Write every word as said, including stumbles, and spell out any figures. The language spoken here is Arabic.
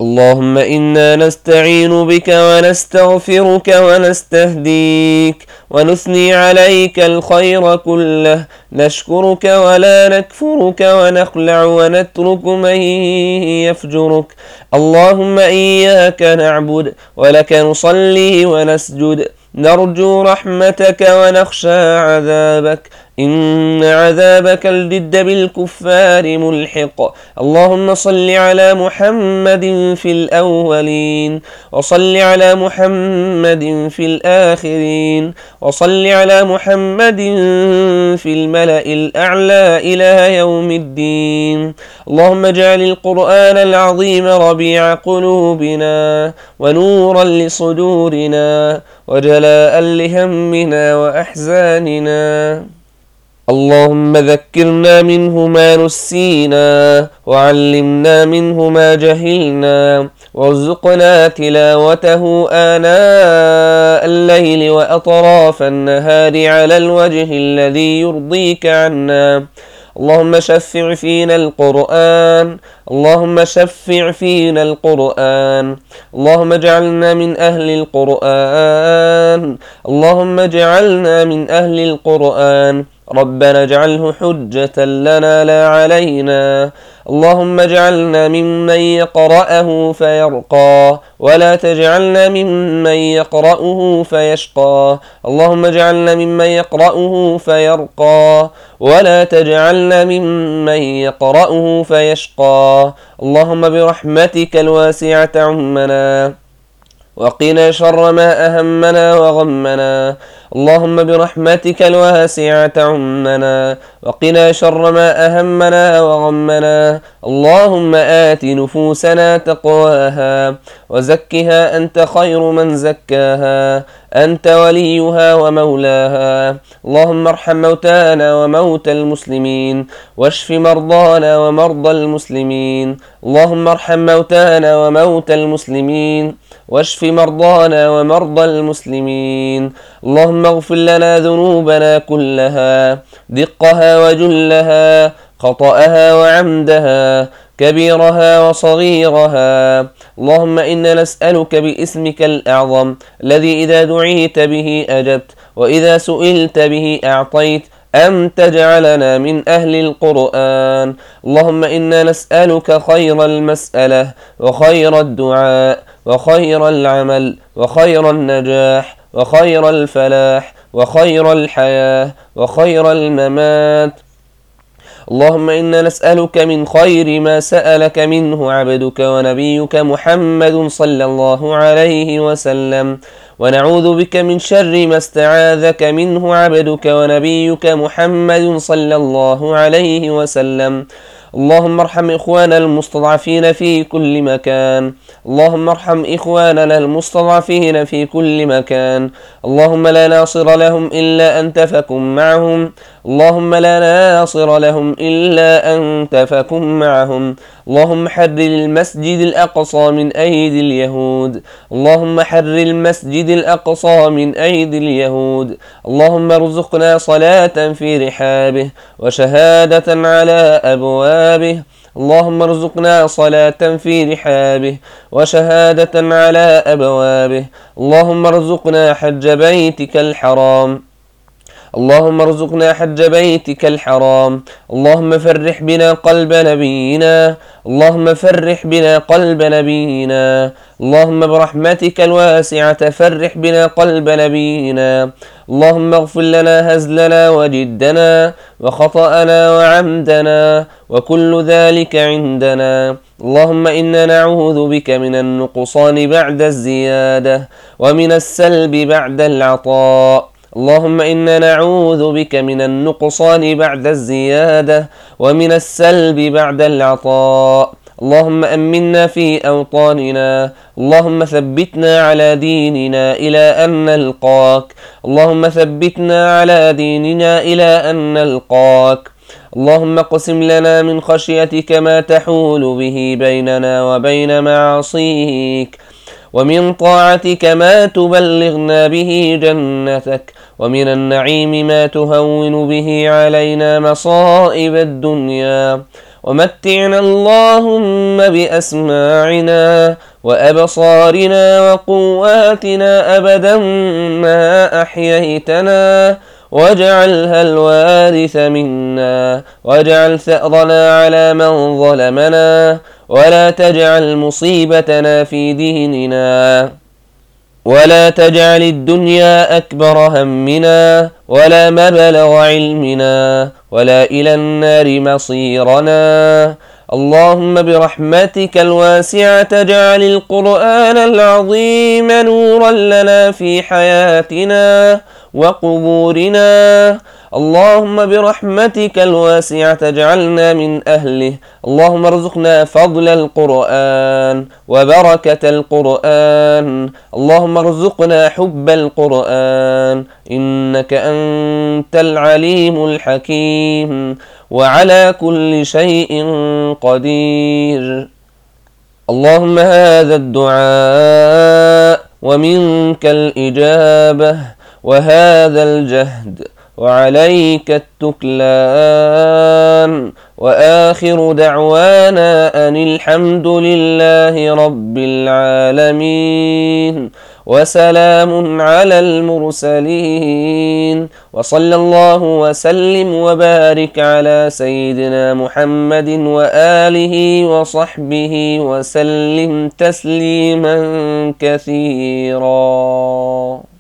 اللهم إنا نستعين بك ونستغفرك ونستهديك ونثني عليك الخير كله، نشكرك ولا نكفرك ونخلع ونترك من يفجرك. اللهم إياك نعبد ولك نصلي ونسجد، نرجو رحمتك ونخشى عذابك، إن عذابك الجد بالكفار ملحق. اللهم صل على محمد في الأولين، وصل على محمد في الآخرين، وصل على محمد في الملأ الأعلى إلى يوم الدين. اللهم اجعل القرآن العظيم ربيع قلوبنا ونورا لصدورنا وجلاء لهمنا وأحزاننا. اللهم ذكرنا منه ما نسينا وعلمنا منه ما جهلنا، وارزقنا تلاوته آناء الليل وأطراف النهار على الوجه الذي يرضيك عنا. اللهم شفع فينا القرآن، اللهم شفع فينا القرآن، اللهم اجعلنا من أهل القرآن، اللهم اجعلنا من أهل القرآن. ربنا اجعله حجة لنا لا علينا. اللهم اجعلنا ممن يقرأه فيرقى، ولا تجعلنا ممن يقرأه فيشقى. اللهم اجعلنا ممن يقرأه فيرقى، ولا تجعلنا ممن يقرأه فيشقى. اللهم برحمتك الواسعة عمنا، وقنا شر ما أهمنا وغمنا. اللهم برحمتك الواسعة عمنا، وقنا شر ما أهمنا وغمنا. اللهم آت نفوسنا تقواها وزكها أنت خير من زكاها، أنت وليها ومولاها. اللهم ارحم موتانا وموتى المسلمين، واشف مرضانا ومرضى المسلمين. اللهم ارحم موتانا وموتى المسلمين، واشف مرضانا ومرضى المسلمين. اللهم اغفر لنا ذنوبنا كلها، دقها وجلها، خطأها وعمدها، كبيرها وصغيرها. اللهم إنا نسألك باسمك الأعظم الذي إذا دعيت به أجبت، وإذا سئلت به أعطيت، أن تجعلنا من أهل القرآن. اللهم إنا نسألك خير المسألة وخير الدعاء وخير العمل وخير النجاح وخير الفلاح وخير الحياة وخير الممات. اللهم إنا نسألك من خير ما سألك منه عبدك ونبيك محمد صلى الله عليه وسلم، ونعوذ بك من شر ما استعاذك منه عبدك ونبيك محمد صلى الله عليه وسلم. اللهم ارحم إخواننا المستضعفين في كل مكان، اللهم ارحم إخواننا المستضعفين في كل مكان. اللهم لا ناصر لهم إلا أنت فكن معهم، اللهم لا ناصر لهم إلا أنت فكن معهم. اللهم حرر المسجد الأقصى من أيدي اليهود، اللهم حرر المسجد الأقصى من أيدي اليهود. اللهم ارزقنا صلاة في رحابه وشهادة على أبوابه، اللهم ارزقنا صلاة في رحابه وشهادة على أبوابه. اللهم ارزقنا حج بيتك الحرام، اللهم ارزقنا حج بيتك الحرام. اللهم فرح بنا قلب نبينا، اللهم فرح بنا قلب نبينا. اللهم برحمتك الواسعة فرح بنا قلب نبينا. اللهم اغفر لنا هزلنا وجدنا وخطأنا وعمدنا وكل ذلك عندنا. اللهم إنا نعوذ بك من النقصان بعد الزيادة ومن السلب بعد العطاء. اللهم إنا نعوذ بك من النقصان بعد الزيادة ومن السلب بعد العطاء. اللهم أمنا في أوطاننا، اللهم ثبتنا على ديننا إلى أن نلقاك، اللهم ثبتنا على ديننا إلى أن نلقاك. اللهم اقسم لنا من خشيتك ما تحول به بيننا وبين معاصيك، ومن طاعتك ما تبلغنا به جنتك، ومن النعيم ما تهون به علينا مصائب الدنيا. ومتعنا اللهم بأسماعنا وأبصارنا وقواتنا أبدا ما أحييتنا، واجعلها الوارث منا، واجعل ثأرنا على من ظلمنا، ولا تجعل مصيبتنا في ديننا، ولا تجعل الدنيا أكبر همنا، ولا مبلغ علمنا، ولا إلى النار مصيرنا. اللهم برحمتك الواسعة اجعل القرآن العظيم نورا لنا في حياتنا وقبورنا. اللهم برحمتك الواسعة اجعلنا من أهله. اللهم ارزقنا فضل القرآن وبركة القرآن. اللهم ارزقنا حب القرآن، إنك أنت العليم الحكيم، وعلى كل شيء قدير. اللهم هذا الدعاء ومنك الإجابة، وهذا الجهد وعليك التكلان، وآخر دعوانا أن الحمد لله رب العالمين، وسلام على المرسلين، وصلى الله وسلم وبارك على سيدنا محمد وآله وصحبه وسلم تسليما كثيرا.